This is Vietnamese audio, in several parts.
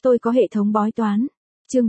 Tôi có hệ thống bói toán. Chương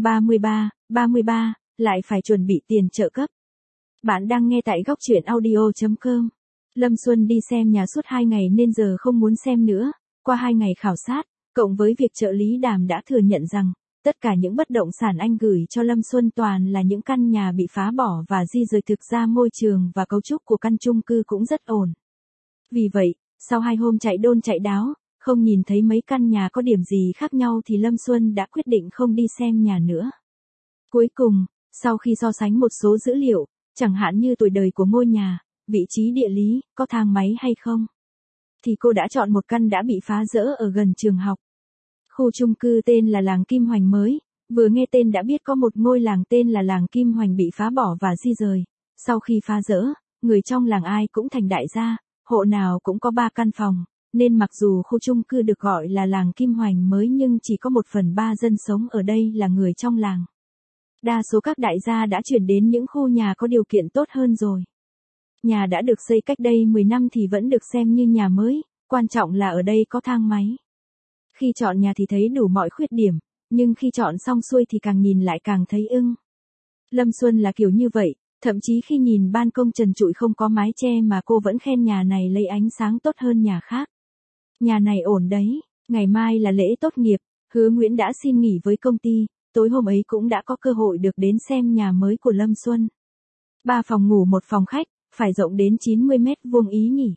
33, lại phải chuẩn bị tiền trợ cấp. Bạn đang nghe tại góc truyện audio.com. Lâm Xuân đi xem nhà suốt 2 ngày nên giờ không muốn xem nữa. Qua 2 ngày khảo sát, cộng với việc trợ lý Đàm đã thừa nhận rằng, tất cả những bất động sản anh gửi cho Lâm Xuân toàn là những căn nhà bị phá bỏ và di rời, thực ra môi trường và cấu trúc của căn chung cư cũng rất ổn. Vì vậy, sau 2 hôm chạy đôn chạy đáo, không nhìn thấy mấy căn nhà có điểm gì khác nhau thì Lâm Xuân đã quyết định không đi xem nhà nữa. Cuối cùng, sau khi so sánh một số dữ liệu, chẳng hạn như tuổi đời của ngôi nhà, vị trí địa lý, có thang máy hay không, thì cô đã chọn một căn đã bị phá rỡ ở gần trường học. Khu chung cư tên là làng Kim Hoành mới, vừa nghe tên đã biết có một ngôi làng tên là làng Kim Hoành bị phá bỏ và di rời. Sau khi phá rỡ, người trong làng ai cũng thành đại gia, hộ nào cũng có 3 căn phòng, nên mặc dù khu chung cư được gọi là làng Kim Hoành mới nhưng chỉ có 1/3 dân sống ở đây là người trong làng. Đa số các đại gia đã chuyển đến những khu nhà có điều kiện tốt hơn rồi. Nhà đã được xây cách đây 10 năm thì vẫn được xem như nhà mới, quan trọng là ở đây có thang máy. Khi chọn nhà thì thấy đủ mọi khuyết điểm, nhưng khi chọn xong xuôi thì càng nhìn lại càng thấy ưng. Lâm Xuân là kiểu như vậy, thậm chí khi nhìn ban công trần trụi không có mái che mà cô vẫn khen nhà này lấy ánh sáng tốt hơn nhà khác. Nhà này ổn đấy, ngày mai là lễ tốt nghiệp, Hứa Nguyễn đã xin nghỉ với công ty, tối hôm ấy cũng đã có cơ hội được đến xem nhà mới của Lâm Xuân. 3 phòng ngủ 1 phòng khách, phải rộng đến 90 mét vuông ý nhỉ.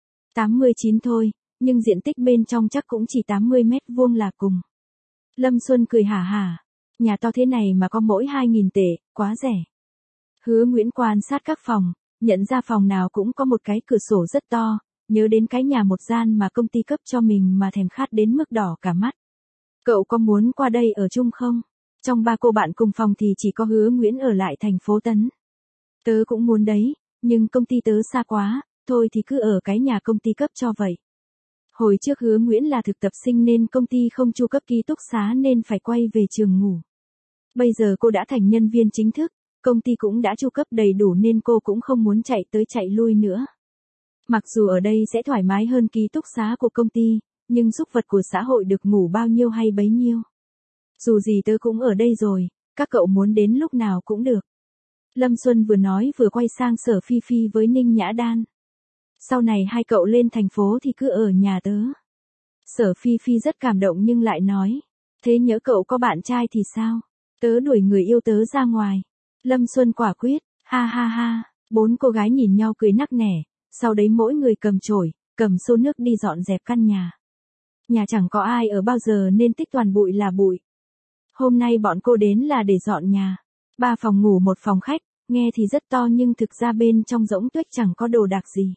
89 thôi, nhưng diện tích bên trong chắc cũng chỉ 80 mét vuông là cùng. Lâm Xuân cười hả hả, nhà to thế này mà có mỗi 2.000 tệ, quá rẻ. Hứa Nguyễn quan sát các phòng, nhận ra phòng nào cũng có một cái cửa sổ rất to, nhớ đến cái nhà 1 gian mà công ty cấp cho mình mà thèm khát đến mức đỏ cả mắt. Cậu có muốn qua đây ở chung không? Trong 3 cô bạn cùng phòng thì chỉ có Hứa Nguyễn ở lại thành phố Tấn. Tớ cũng muốn đấy, nhưng công ty tớ xa quá, thôi thì cứ ở cái nhà công ty cấp cho vậy. Hồi trước Hứa Nguyễn là thực tập sinh nên công ty không chu cấp ký túc xá nên phải quay về trường ngủ. Bây giờ cô đã thành nhân viên chính thức, công ty cũng đã chu cấp đầy đủ nên cô cũng không muốn chạy tới chạy lui nữa. Mặc dù ở đây sẽ thoải mái hơn ký túc xá của công ty, nhưng súc vật của xã hội được ngủ bao nhiêu hay bấy nhiêu. Dù gì tớ cũng ở đây rồi, các cậu muốn đến lúc nào cũng được. Lâm Xuân vừa nói vừa quay sang Sở Phi Phi với Ninh Nhã Đan. Sau này hai cậu lên thành phố thì cứ ở nhà tớ. Sở Phi Phi rất cảm động nhưng lại nói, thế nhỡ cậu có bạn trai thì sao? Tớ đuổi người yêu tớ ra ngoài. Lâm Xuân quả quyết, ha ha ha, 4 cô gái nhìn nhau cười nắc nẻ, sau đấy mỗi người cầm chổi, cầm xô nước đi dọn dẹp căn nhà. Nhà chẳng có ai ở bao giờ nên tích toàn bụi là bụi. Hôm nay bọn cô đến là để dọn nhà. 3 phòng ngủ 1 phòng khách, nghe thì rất to nhưng thực ra bên trong rỗng tuếch chẳng có đồ đạc gì.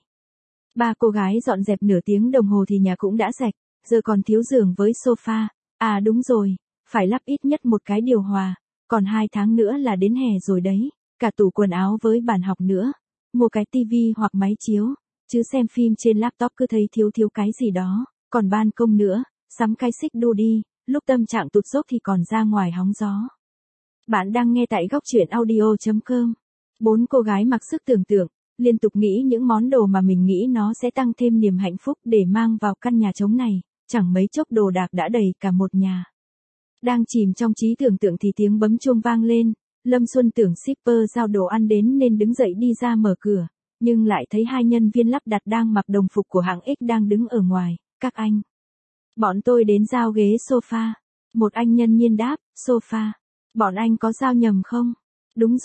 3 cô gái dọn dẹp nửa tiếng đồng hồ thì nhà cũng đã sạch, giờ còn thiếu giường với sofa. À đúng rồi, phải lắp ít nhất một cái điều hòa, còn 2 tháng nữa là đến hè rồi đấy, cả tủ quần áo với bàn học nữa, mua cái tivi hoặc máy chiếu, chứ xem phim trên laptop cứ thấy thiếu cái gì đó, còn ban công nữa, sắm cái xích đu đi, lúc tâm trạng tụt dốc thì còn ra ngoài hóng gió. Bạn đang nghe tại góc truyện audio.com. 4 cô gái mặc sức tưởng tượng, liên tục nghĩ những món đồ mà mình nghĩ nó sẽ tăng thêm niềm hạnh phúc để mang vào căn nhà trống này, chẳng mấy chốc đồ đạc đã đầy cả một nhà. Đang chìm trong trí tưởng tượng thì tiếng bấm chuông vang lên, Lâm Xuân tưởng shipper giao đồ ăn đến nên đứng dậy đi ra mở cửa, nhưng lại thấy 2 nhân viên lắp đặt đang mặc đồng phục của hãng X đang đứng ở ngoài. Các anh, bọn tôi đến giao ghế sofa. Một anh nhân nhiên đáp, sofa. Bọn anh có giao nhầm không? Đúng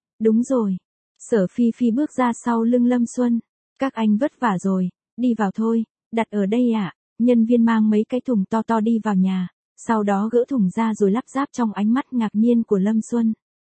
rồi. Sở Phi Phi bước ra sau lưng Lâm Xuân. Các anh vất vả rồi, đi vào thôi, đặt ở đây ạ. Nhân viên mang mấy cái thùng to đi vào nhà, sau đó gỡ thùng ra rồi lắp ráp trong ánh mắt ngạc nhiên của Lâm Xuân.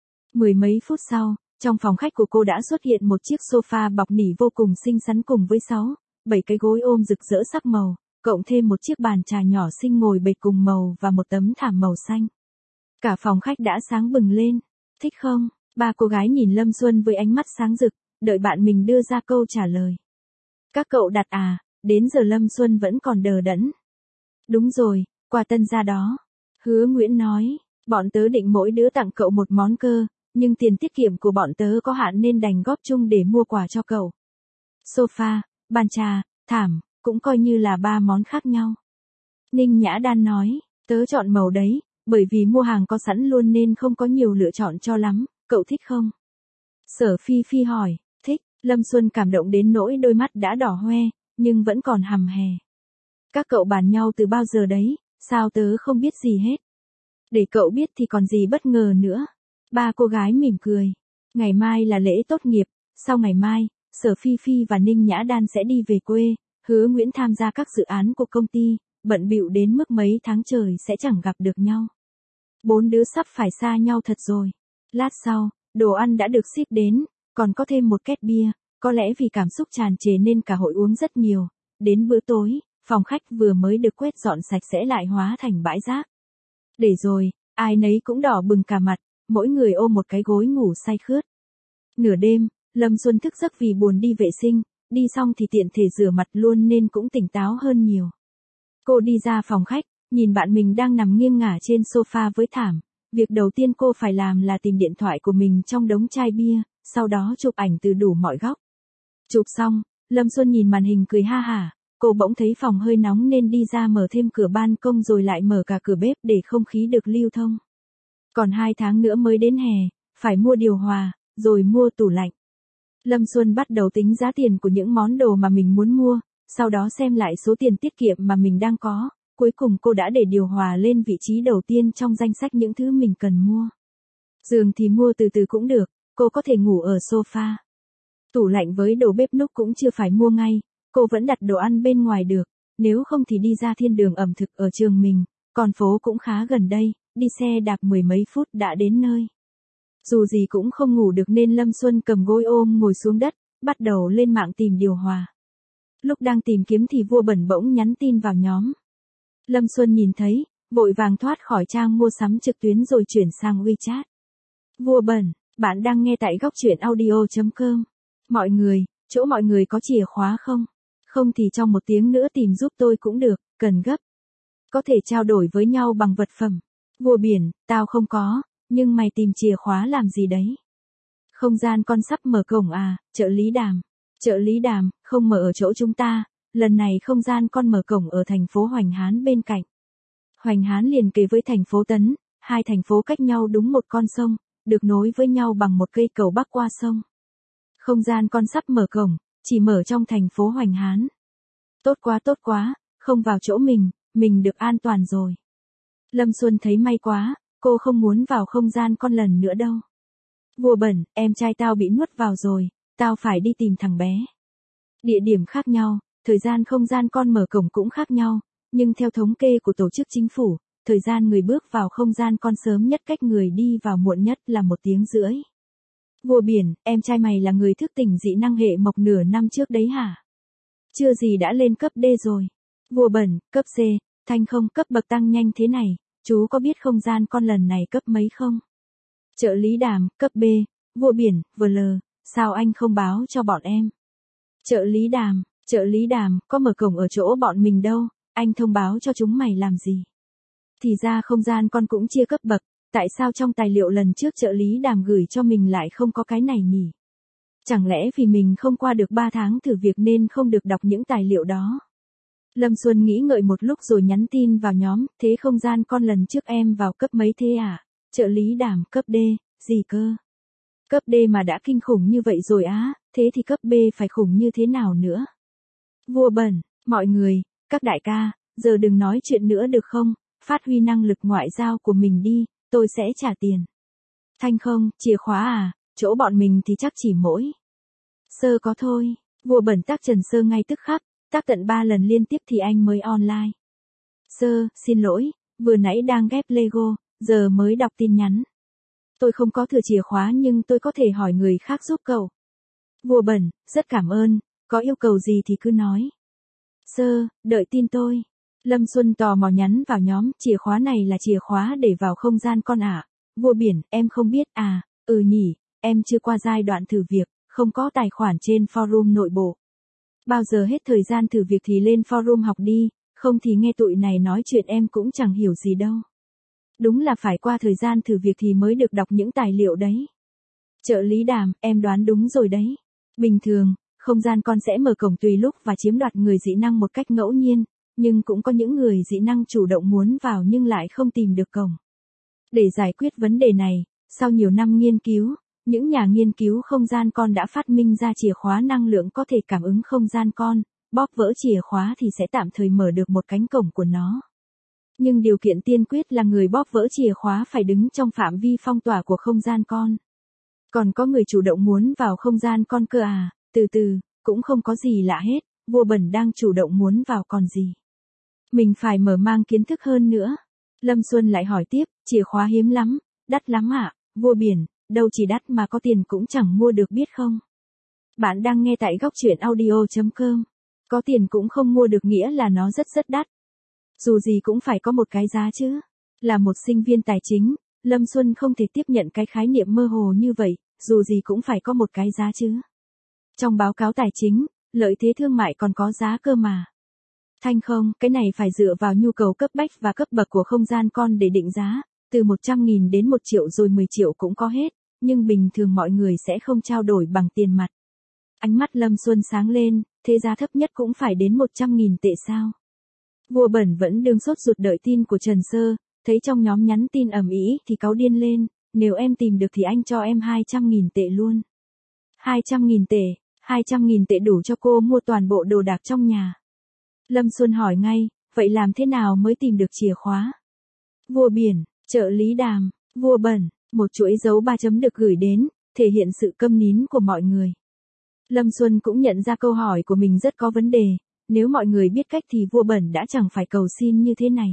10 mấy phút sau, trong phòng khách của cô đã xuất hiện một chiếc sofa bọc nỉ vô cùng xinh xắn cùng với 7 cái gối ôm rực rỡ sắc màu, cộng thêm một chiếc bàn trà nhỏ xinh ngồi bệt cùng màu và một tấm thảm màu xanh. Cả phòng khách đã sáng bừng lên. Thích không? 3 cô gái nhìn Lâm Xuân với ánh mắt sáng rực, đợi bạn mình đưa ra câu trả lời. Các cậu đặt à? Đến giờ Lâm Xuân vẫn còn đờ đẫn. Đúng rồi, quà tân gia đó. Hứa Nguyễn nói, bọn tớ định mỗi đứa tặng cậu một món cơ, nhưng tiền tiết kiệm của bọn tớ có hạn nên đành góp chung để mua quà cho cậu. Sofa, bàn trà, thảm, cũng coi như là 3 món khác nhau. Ninh Nhã Đan nói, tớ chọn màu đấy, Bởi vì mua hàng có sẵn luôn nên không có nhiều lựa chọn cho lắm, cậu thích không? Sở Phi Phi hỏi, thích, Lâm Xuân cảm động đến nỗi đôi mắt đã đỏ hoe, nhưng vẫn còn hằm hè. Các cậu bàn nhau từ bao giờ đấy, sao tớ không biết gì hết? Để cậu biết thì còn gì bất ngờ nữa. Ba cô gái mỉm cười. Ngày mai là lễ tốt nghiệp, sau ngày mai, Sở Phi Phi và Ninh Nhã Đan sẽ đi về quê, Hứa Nguyễn tham gia các dự án của công ty, bận bịu đến mức mấy tháng trời sẽ chẳng gặp được nhau. 4 đứa sắp phải xa nhau thật rồi. Lát sau, đồ ăn đã được ship đến, còn có thêm một két bia, có lẽ vì cảm xúc tràn trề nên cả hội uống rất nhiều. Đến bữa tối, phòng khách vừa mới được quét dọn sạch sẽ lại hóa thành bãi rác. Để rồi, ai nấy cũng đỏ bừng cả mặt, mỗi người ôm một cái gối ngủ say khướt. Nửa đêm, Lâm Xuân thức giấc vì buồn đi vệ sinh, đi xong thì tiện thể rửa mặt luôn nên cũng tỉnh táo hơn nhiều. Cô đi ra phòng khách, nhìn bạn mình đang nằm nghiêng ngả trên sofa với thảm. Việc đầu tiên cô phải làm là tìm điện thoại của mình trong đống chai bia, sau đó chụp ảnh từ đủ mọi góc. Chụp xong, Lâm Xuân nhìn màn hình cười ha hả, cô bỗng thấy phòng hơi nóng nên đi ra mở thêm cửa ban công rồi lại mở cả cửa bếp để không khí được lưu thông. Còn 2 tháng nữa mới đến hè, phải mua điều hòa, rồi mua tủ lạnh. Lâm Xuân bắt đầu tính giá tiền của những món đồ mà mình muốn mua, sau đó xem lại số tiền tiết kiệm mà mình đang có. Cuối cùng cô đã để điều hòa lên vị trí đầu tiên trong danh sách những thứ mình cần mua. Giường thì mua từ từ cũng được, cô có thể ngủ ở sofa. Tủ lạnh với đồ bếp núc cũng chưa phải mua ngay, cô vẫn đặt đồ ăn bên ngoài được, nếu không thì đi ra thiên đường ẩm thực ở trường mình, còn phố cũng khá gần đây, đi xe đạp 10 mấy phút đã đến nơi. Dù gì cũng không ngủ được nên Lâm Xuân cầm gối ôm ngồi xuống đất, bắt đầu lên mạng tìm điều hòa. Lúc đang tìm kiếm thì Vua Bẩn bỗng nhắn tin vào nhóm. Lâm Xuân nhìn thấy, vội vàng thoát khỏi trang mua sắm trực tuyến rồi chuyển sang WeChat. Vua Bẩn, bạn đang nghe tại góc truyện audio.com. Mọi người, chỗ mọi người có chìa khóa không? Không thì trong 1 tiếng nữa tìm giúp tôi cũng được, cần gấp. Có thể trao đổi với nhau bằng vật phẩm. Vua Biển, tao không có, nhưng mày tìm chìa khóa làm gì đấy? Không gian con sắp mở cổng à, trợ lý Đàm. Trợ lý Đàm, không mở ở chỗ chúng ta, lần này không gian con mở cổng ở thành phố Hoành Hán bên cạnh. Hoành Hán liền kề với thành phố Tấn, 2 thành phố cách nhau đúng một con sông, được nối với nhau bằng một cây cầu bắc qua sông. Không gian con sắp mở cổng, chỉ mở trong thành phố Hoành Hán. Tốt quá, không vào chỗ mình được an toàn rồi. Lâm Xuân thấy may quá, cô không muốn vào không gian con lần nữa đâu. Vua Bẩn, em trai tao bị nuốt vào rồi, tao phải đi tìm thằng bé. Địa điểm khác nhau, thời gian không gian con mở cổng cũng khác nhau, nhưng theo thống kê của tổ chức chính phủ, thời gian người bước vào không gian con sớm nhất cách người đi vào muộn nhất là 1 tiếng rưỡi. Vua Biển, em trai mày là người thức tỉnh dị năng hệ mộc nửa năm trước đấy hả? Chưa gì đã lên cấp D rồi. Vua Bẩn, cấp C, Thanh không cấp bậc tăng nhanh thế này, chú có biết không gian con lần này cấp mấy không? Trợ lý Đàm, cấp B, Vua Biển, VL, sao anh không báo cho bọn em? Trợ lý Đàm, có mở cổng ở chỗ bọn mình đâu, anh thông báo cho chúng mày làm gì? Thì ra không gian con cũng chia cấp bậc, tại sao trong tài liệu lần trước trợ lý Đàm gửi cho mình lại không có cái này nhỉ? Chẳng lẽ vì mình không qua được 3 tháng thử việc nên không được đọc những tài liệu đó? Lâm Xuân nghĩ ngợi một lúc rồi nhắn tin vào nhóm, thế không gian con lần trước em vào cấp mấy thế à? Trợ lý Đàm, cấp D, gì cơ? Cấp D mà đã kinh khủng như vậy rồi á, thế thì cấp B phải khủng như thế nào nữa? Vua Bẩn, mọi người, các đại ca, giờ đừng nói chuyện nữa được không, phát huy năng lực ngoại giao của mình đi, tôi sẽ trả tiền. Thanh không, chìa khóa à, chỗ bọn mình thì chắc chỉ mỗi Sơ có thôi. Vua Bẩn tác Trần Sơ ngay tức khắc, tác tận 3 lần liên tiếp thì anh mới online. Sơ, xin lỗi, vừa nãy đang ghép Lego, giờ mới đọc tin nhắn. Tôi không có thừa chìa khóa nhưng tôi có thể hỏi người khác giúp cậu. Vua Bẩn, rất cảm ơn, có yêu cầu gì thì cứ nói. Sơ, đợi tin tôi. Lâm Xuân tò mò nhắn vào nhóm, chìa khóa này là chìa khóa để vào không gian con ạ. Vua Biển, em không biết à, nhỉ, em chưa qua giai đoạn thử việc, không có tài khoản trên forum nội bộ. Bao giờ hết thời gian thử việc thì lên forum học đi, không thì nghe tụi này nói chuyện em cũng chẳng hiểu gì đâu. Đúng là phải qua thời gian thử việc thì mới được đọc những tài liệu đấy. Trợ lý Đàm, em đoán đúng rồi đấy. Bình thường, không gian con sẽ mở cổng tùy lúc và chiếm đoạt người dị năng một cách ngẫu nhiên, nhưng cũng có những người dị năng chủ động muốn vào nhưng lại không tìm được cổng. Để giải quyết vấn đề này, sau nhiều năm nghiên cứu, những nhà nghiên cứu không gian con đã phát minh ra chìa khóa năng lượng có thể cảm ứng không gian con, bóp vỡ chìa khóa thì sẽ tạm thời mở được một cánh cổng của nó. Nhưng điều kiện tiên quyết là người bóp vỡ chìa khóa phải đứng trong phạm vi phong tỏa của không gian con. Còn có người chủ động muốn vào không gian con cơ à? Từ từ, cũng không có gì lạ hết, vua bẩn đang chủ động muốn vào còn gì. Mình phải mở mang kiến thức hơn nữa. Lâm Xuân lại hỏi tiếp, chìa khóa hiếm lắm, đắt lắm ạ, vua biển, đâu chỉ đắt mà có tiền cũng chẳng mua được biết không. Bạn đang nghe tại góc truyện audio.com. Có tiền cũng không mua được nghĩa là nó rất đắt. Dù gì cũng phải có một cái giá chứ. Là một sinh viên tài chính, Lâm Xuân không thể tiếp nhận cái khái niệm mơ hồ như vậy, dù gì cũng phải có một cái giá chứ. Trong báo cáo tài chính, lợi thế thương mại còn có giá cơ mà. Thanh không, cái này phải dựa vào nhu cầu cấp bách và cấp bậc của không gian con để định giá, từ 100.000 đến 1 triệu rồi 10 triệu cũng có hết, nhưng bình thường mọi người sẽ không trao đổi bằng tiền mặt. Ánh mắt Lâm Xuân sáng lên, thế giá thấp nhất cũng phải đến 100.000 tệ sao? Vua bẩn vẫn đương sốt ruột đợi tin của Trần Sơ, thấy trong nhóm nhắn tin ầm ĩ thì cáu điên lên, nếu em tìm được thì anh cho em 200.000 tệ luôn. 200.000 tệ, 200.000 tệ đủ cho cô mua toàn bộ đồ đạc trong nhà. Lâm Xuân hỏi ngay, vậy làm thế nào mới tìm được chìa khóa? Vua biển, trợ lý Đàm, vua bẩn, một chuỗi dấu 3 chấm được gửi đến, thể hiện sự câm nín của mọi người. Lâm Xuân cũng nhận ra câu hỏi của mình rất có vấn đề, nếu mọi người biết cách thì vua bẩn đã chẳng phải cầu xin như thế này.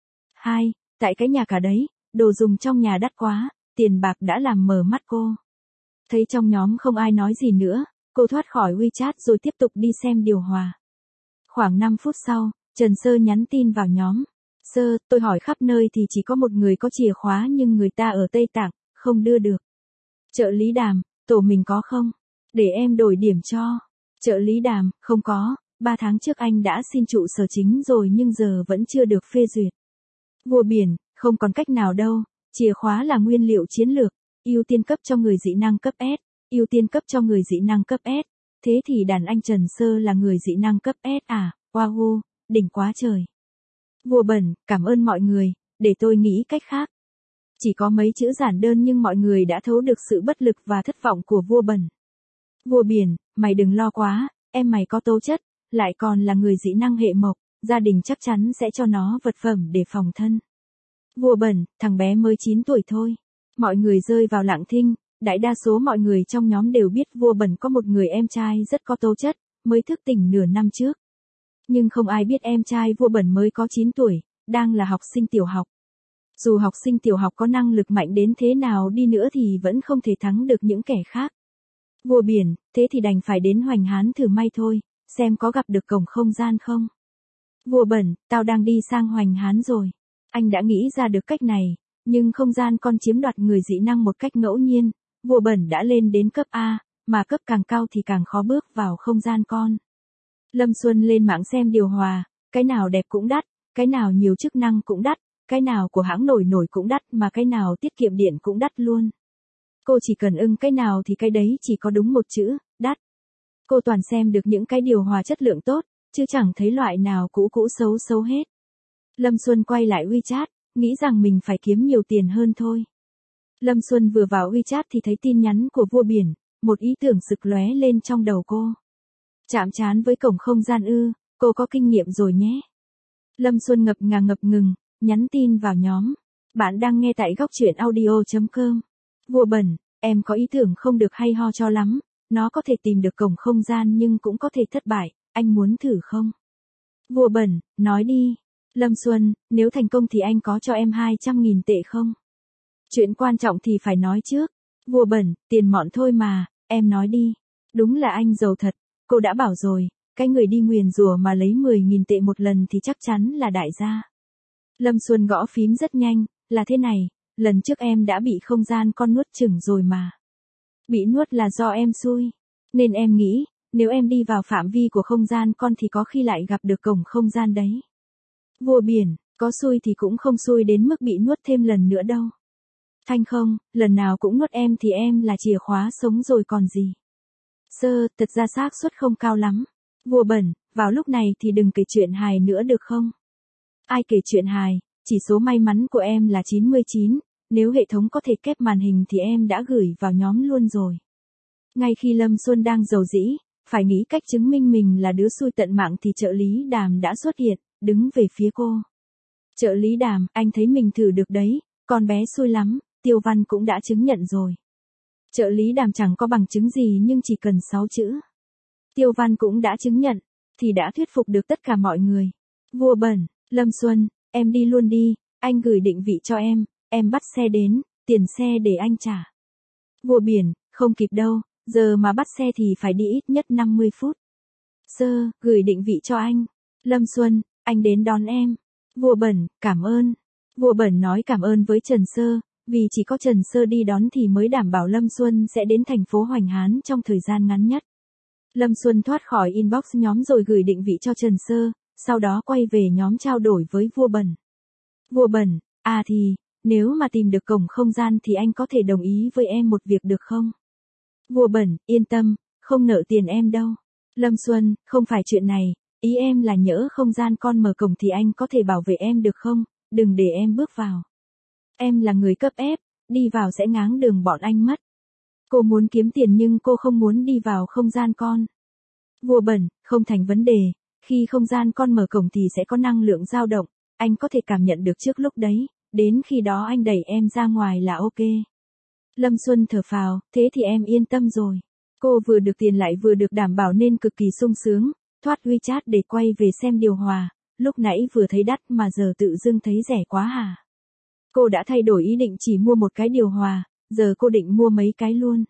2. Tại cái nhà cả đấy, đồ dùng trong nhà đắt quá, tiền bạc đã làm mờ mắt cô. Thấy trong nhóm không ai nói gì nữa, cô thoát khỏi WeChat rồi tiếp tục đi xem điều hòa. Khoảng 5 phút sau, Trần Sơ nhắn tin vào nhóm. Sơ, tôi hỏi khắp nơi thì chỉ có một người có chìa khóa nhưng người ta ở Tây Tạng, không đưa được. Trợ lý Đàm, tổ mình có không? Để em đổi điểm cho. Trợ lý Đàm, không có, 3 tháng trước anh đã xin trụ sở chính rồi nhưng giờ vẫn chưa được phê duyệt. Vua biển, không còn cách nào đâu, chìa khóa là nguyên liệu chiến lược, ưu tiên cấp cho người dị năng cấp S, ưu tiên cấp cho người dị năng cấp S. Thế thì đàn anh Trần Sơ là người dị năng cấp S à, wow, đỉnh quá trời. Vua bẩn, cảm ơn mọi người, để tôi nghĩ cách khác. Chỉ có mấy chữ giản đơn nhưng mọi người đã thấu được sự bất lực và thất vọng của vua bẩn. Vua biển, mày đừng lo quá, em mày có tố chất, lại còn là người dị năng hệ mộc, gia đình chắc chắn sẽ cho nó vật phẩm để phòng thân. Vua bẩn, thằng bé mới 9 tuổi thôi. Mọi người rơi vào lặng thinh, đại đa số mọi người trong nhóm đều biết vua bẩn có một người em trai rất có tố chất, mới thức tỉnh nửa năm trước. Nhưng không ai biết em trai vua bẩn mới có 9 tuổi, đang là học sinh tiểu học. Dù học sinh tiểu học có năng lực mạnh đến thế nào đi nữa thì vẫn không thể thắng được những kẻ khác. Vua biển, thế thì đành phải đến Hoành Hán thử may thôi, xem có gặp được cổng không gian không. Vua bẩn, tao đang đi sang Hoành Hán rồi. Anh đã nghĩ ra được cách này, nhưng không gian con chiếm đoạt người dị năng một cách ngẫu nhiên. Vua bẩn đã lên đến cấp A, mà cấp càng cao thì càng khó bước vào không gian con. Lâm Xuân lên mạng xem điều hòa, cái nào đẹp cũng đắt, cái nào nhiều chức năng cũng đắt, cái nào của hãng nổi cũng đắt mà cái nào tiết kiệm điện cũng đắt luôn. Cô chỉ cần ưng cái nào thì cái đấy chỉ có đúng một chữ, đắt. Cô toàn xem được những cái điều hòa chất lượng tốt, chứ chẳng thấy loại nào cũ xấu hết. Lâm Xuân quay lại WeChat, nghĩ rằng mình phải kiếm nhiều tiền hơn thôi. Lâm Xuân vừa vào WeChat thì thấy tin nhắn của vua biển, một ý tưởng sực lóe lên trong đầu cô. Chạm trán với cổng không gian ư, cô có kinh nghiệm rồi nhé. Lâm Xuân ngập ngừng, nhắn tin vào nhóm. Bạn đang nghe tại góc truyện audio.com. Vua bẩn, em có ý tưởng không được hay ho cho lắm, nó có thể tìm được cổng không gian nhưng cũng có thể thất bại, anh muốn thử không? Vua bẩn, nói đi. Lâm Xuân, nếu thành công thì anh có cho em 200.000 tệ không? Chuyện quan trọng thì phải nói trước. Vua bẩn, tiền mọn thôi mà, em nói đi. Đúng là anh giàu thật, cô đã bảo rồi, cái người đi nguyền rủa mà lấy 10.000 tệ một lần thì chắc chắn là đại gia. Lâm Xuân gõ phím rất nhanh, là thế này, lần trước em đã bị không gian con nuốt chửng rồi mà. Bị nuốt là do em xui, nên em nghĩ, nếu em đi vào phạm vi của không gian con thì có khi lại gặp được cổng không gian đấy. Vua biển, có xui thì cũng không xui đến mức bị nuốt thêm lần nữa đâu. Thanh không, lần nào cũng nuốt em thì em là chìa khóa sống rồi còn gì. Sơ, thật ra xác suất không cao lắm. Vua bẩn, vào lúc này thì đừng kể chuyện hài nữa được không? Ai kể chuyện hài, chỉ số may mắn của em là 99, nếu hệ thống có thể kép màn hình thì em đã gửi vào nhóm luôn rồi. Ngay khi Lâm Xuân đang rầu rĩ, phải nghĩ cách chứng minh mình là đứa xui tận mạng thì trợ lý Đàm đã xuất hiện, đứng về phía cô. Trợ lý Đàm, anh thấy mình thử được đấy, con bé xui lắm, Tiêu Văn cũng đã chứng nhận rồi. Trợ lý Đàm chẳng có bằng chứng gì nhưng chỉ cần 6 chữ. Tiêu Văn cũng đã chứng nhận, thì đã thuyết phục được tất cả mọi người. Vua bẩn, Lâm Xuân, em đi luôn đi, anh gửi định vị cho em bắt xe đến, tiền xe để anh trả. Vua biển, không kịp đâu, giờ mà bắt xe thì phải đi ít nhất 50 phút. Sơ, gửi định vị cho anh. Lâm Xuân, anh đến đón em. Vua bẩn, cảm ơn. Vua bẩn nói cảm ơn với Trần Sơ, vì chỉ có Trần Sơ đi đón thì mới đảm bảo Lâm Xuân sẽ đến thành phố Hoành Hán trong thời gian ngắn nhất. Lâm Xuân thoát khỏi inbox nhóm rồi gửi định vị cho Trần Sơ, sau đó quay về nhóm trao đổi với Vua bẩn. Vua bẩn, thì, nếu mà tìm được cổng không gian thì anh có thể đồng ý với em một việc được không? Vua bẩn, yên tâm, không nợ tiền em đâu. Lâm Xuân, không phải chuyện này, ý em là nhỡ không gian con mở cổng thì anh có thể bảo vệ em được không, đừng để em bước vào. Em là người cấp ép, đi vào sẽ ngáng đường bọn anh mất. Cô muốn kiếm tiền nhưng cô không muốn đi vào không gian con. Vua bẩn, không thành vấn đề, khi không gian con mở cổng thì sẽ có năng lượng dao động, anh có thể cảm nhận được trước lúc đấy, đến khi đó anh đẩy em ra ngoài là ok. Lâm Xuân thở phào, thế thì em yên tâm rồi. Cô vừa được tiền lại vừa được đảm bảo nên cực kỳ sung sướng, thoát WeChat để quay về xem điều hòa, lúc nãy vừa thấy đắt mà giờ tự dưng thấy rẻ quá hả. Cô đã thay đổi ý định chỉ mua một cái điều hòa, giờ cô định mua mấy cái luôn.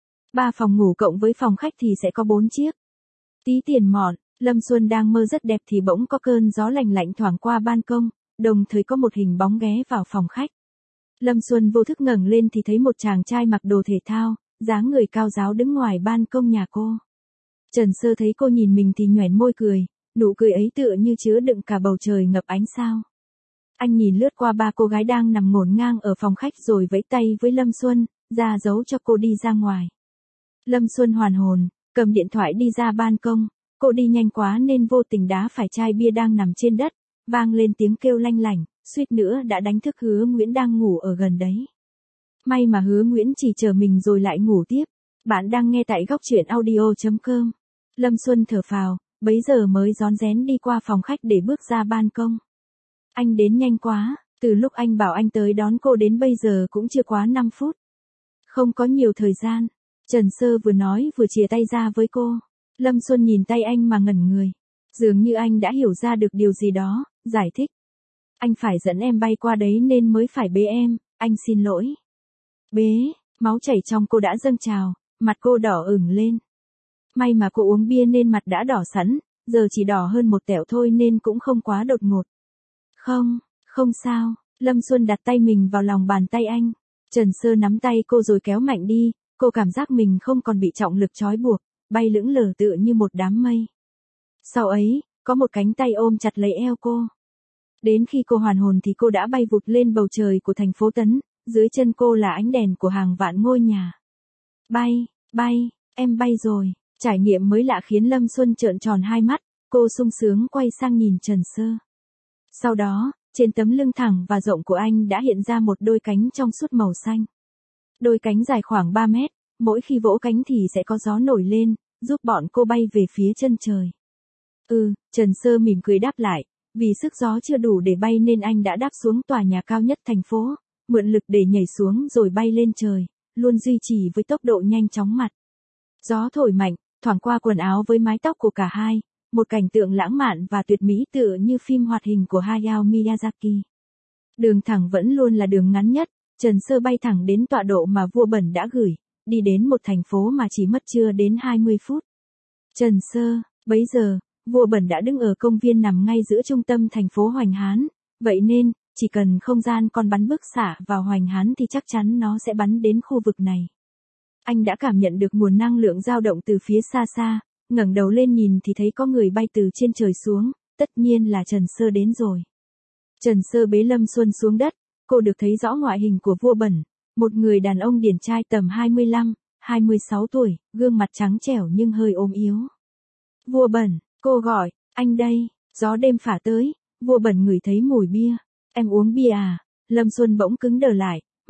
3 phòng ngủ cộng với phòng khách thì sẽ có 4 chiếc. Tí tiền mọn, Lâm Xuân đang mơ rất đẹp thì bỗng có cơn gió lạnh lạnh thoảng qua ban công, đồng thời có một hình bóng ghé vào phòng khách. Lâm Xuân vô thức ngẩng lên thì thấy một chàng trai mặc đồ thể thao, dáng người cao ráo đứng ngoài ban công nhà cô. Trần Sơ thấy cô nhìn mình thì nhoẻn môi cười, nụ cười ấy tựa như chứa đựng cả bầu trời ngập ánh sao. Anh nhìn lướt qua 3 cô gái đang nằm ngổn ngang ở phòng khách rồi vẫy tay với Lâm Xuân, ra dấu cho cô đi ra ngoài. Lâm Xuân hoàn hồn, cầm điện thoại đi ra ban công, cô đi nhanh quá nên vô tình đá phải chai bia đang nằm trên đất, vang lên tiếng kêu lanh lảnh, suýt nữa đã đánh thức Hứa Nguyễn đang ngủ ở gần đấy. May mà Hứa Nguyễn chỉ chờ mình rồi lại ngủ tiếp. Bạn đang nghe tại góc truyện audio.com. Lâm Xuân thở phào, bấy giờ mới rón rén đi qua phòng khách để bước ra ban công. Anh đến nhanh quá, từ lúc anh bảo anh tới đón cô đến bây giờ cũng chưa quá 5 phút. Không có nhiều thời gian, Trần Sơ vừa nói vừa chìa tay ra với cô. Lâm Xuân nhìn tay anh mà ngẩn người. Dường như anh đã hiểu ra được điều gì đó, giải thích. Anh phải dẫn em bay qua đấy nên mới phải bế em, anh xin lỗi. Bế, máu chảy trong cô đã dâng trào, mặt cô đỏ ửng lên. May mà cô uống bia nên mặt đã đỏ sẵn, giờ chỉ đỏ hơn một tẹo thôi nên cũng không quá đột ngột. Không sao, Lâm Xuân đặt tay mình vào lòng bàn tay anh. Trần Sơ nắm tay cô rồi kéo mạnh đi, cô cảm giác mình không còn bị trọng lực trói buộc, bay lững lờ tựa như một đám mây. Sau ấy, có một cánh tay ôm chặt lấy eo cô. Đến khi cô hoàn hồn thì cô đã bay vụt lên bầu trời của thành phố Tấn, dưới chân cô là ánh đèn của hàng vạn ngôi nhà. Bay, em bay rồi. Trải nghiệm mới lạ khiến Lâm Xuân trợn tròn hai mắt, cô sung sướng quay sang nhìn Trần Sơ. Sau đó, trên tấm lưng thẳng và rộng của anh đã hiện ra một đôi cánh trong suốt màu xanh. Đôi cánh dài khoảng 3 mét, mỗi khi vỗ cánh thì sẽ có gió nổi lên, giúp bọn cô bay về phía chân trời. Trần Sơ mỉm cười đáp lại, vì sức gió chưa đủ để bay nên anh đã đáp xuống tòa nhà cao nhất thành phố, mượn lực để nhảy xuống rồi bay lên trời, luôn duy trì với tốc độ nhanh chóng mặt. Gió thổi mạnh, thoảng qua quần áo với mái tóc của cả hai, một cảnh tượng lãng mạn và tuyệt mỹ tựa như phim hoạt hình của Hayao Miyazaki. Đường thẳng vẫn luôn là đường ngắn nhất, Trần Sơ bay thẳng đến tọa độ mà Vua Bẩn đã gửi, đi đến một thành phố mà chỉ mất chưa đến 20 phút. Trần Sơ, bấy giờ, Vua Bẩn đã đứng ở công viên nằm ngay giữa trung tâm thành phố Hoành Hán, vậy nên, chỉ cần không gian con bắn bức xạ vào Hoành Hán thì chắc chắn nó sẽ bắn đến khu vực này. Anh đã cảm nhận được nguồn năng lượng dao động từ phía xa xa, ngẩng đầu lên nhìn thì thấy có người bay từ trên trời xuống, tất nhiên là Trần Sơ đến rồi. Trần Sơ bế Lâm Xuân xuống đất, cô được thấy rõ ngoại hình của Vua Bẩn, một người đàn ông điển trai tầm 25, 26 tuổi, gương mặt trắng trẻo nhưng hơi ốm yếu. Vua Bẩn, cô gọi, anh đây, gió đêm phả tới, Vua Bẩn ngửi thấy mùi bia. Em uống bia à? Lâm Xuân bỗng cứng đờ lại,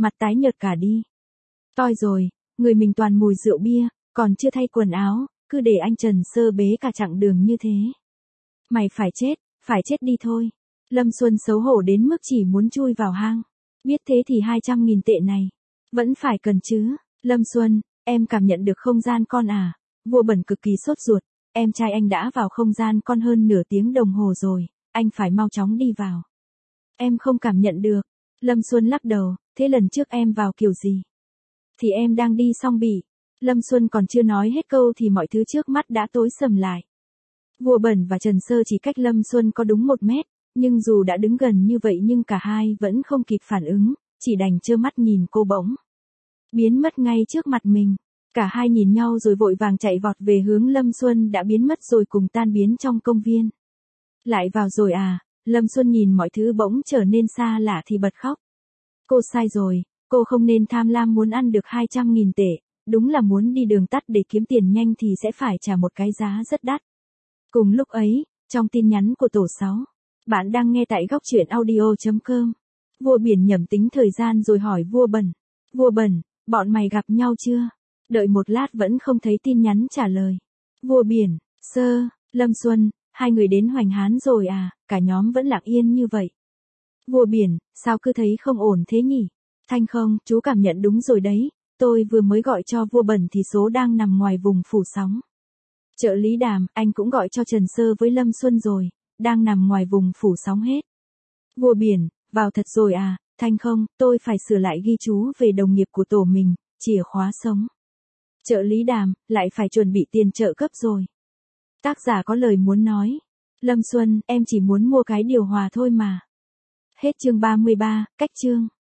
mặt tái nhợt cả đi. Toi rồi, người mình toàn mùi rượu bia, còn chưa thay quần áo, cứ để anh Trần Sơ bế cả chặng đường như thế. Mày phải chết đi thôi. Lâm Xuân xấu hổ đến mức chỉ muốn chui vào hang. Biết thế thì 200.000 tệ này, vẫn phải cần chứ. Lâm Xuân, em cảm nhận được không gian con à? Vua Bẩn cực kỳ sốt ruột, em trai anh đã vào không gian con hơn nửa tiếng đồng hồ rồi, anh phải mau chóng đi vào. Em không cảm nhận được. Lâm Xuân lắc đầu, thế lần trước em vào kiểu gì? Thì em đang đi xong bị. Lâm Xuân còn chưa nói hết câu thì mọi thứ trước mắt đã tối sầm lại. Vua Bẩn và Trần Sơ chỉ cách Lâm Xuân có đúng 1 mét, nhưng dù đã đứng gần như vậy nhưng cả hai vẫn không kịp phản ứng, chỉ đành trơ mắt nhìn cô bỗng biến mất ngay trước mặt mình. Cả hai nhìn nhau rồi vội vàng chạy vọt về hướng Lâm Xuân đã biến mất rồi cùng tan biến trong công viên. Lại vào rồi à? Lâm Xuân nhìn mọi thứ bỗng trở nên xa lạ thì bật khóc. Cô sai rồi, cô không nên tham lam muốn ăn được 200.000 tệ, đúng là muốn đi đường tắt để kiếm tiền nhanh thì sẽ phải trả một cái giá rất đắt. Cùng lúc ấy, trong tin nhắn của tổ 6, bạn đang nghe tại góc truyện audio.com. Vua Biển nhẩm tính thời gian rồi hỏi Vua Bẩn. Vua Bẩn, bọn mày gặp nhau chưa? Đợi một lát vẫn không thấy tin nhắn trả lời. Vua Biển, Sơ, Lâm Xuân, hai người đến Hoành Hán rồi à? Cả nhóm vẫn lặng yên như vậy. Vua Biển, sao cứ thấy không ổn thế nhỉ? Thanh không, chú cảm nhận đúng rồi đấy, tôi vừa mới gọi cho Vua Bẩn thì số đang nằm ngoài vùng phủ sóng. Trợ lý Đàm, anh cũng gọi cho Trần Sơ với Lâm Xuân rồi, đang nằm ngoài vùng phủ sóng hết. Vua Biển, vào thật rồi à? Thanh không, tôi phải sửa lại ghi chú về đồng nghiệp của tổ mình, chìa khóa sống. Trợ lý Đàm, lại phải chuẩn bị tiền trợ cấp rồi. Tác giả có lời muốn nói. Lâm Xuân, em chỉ muốn mua cái điều hòa thôi mà. Hết chương 33, cách chương.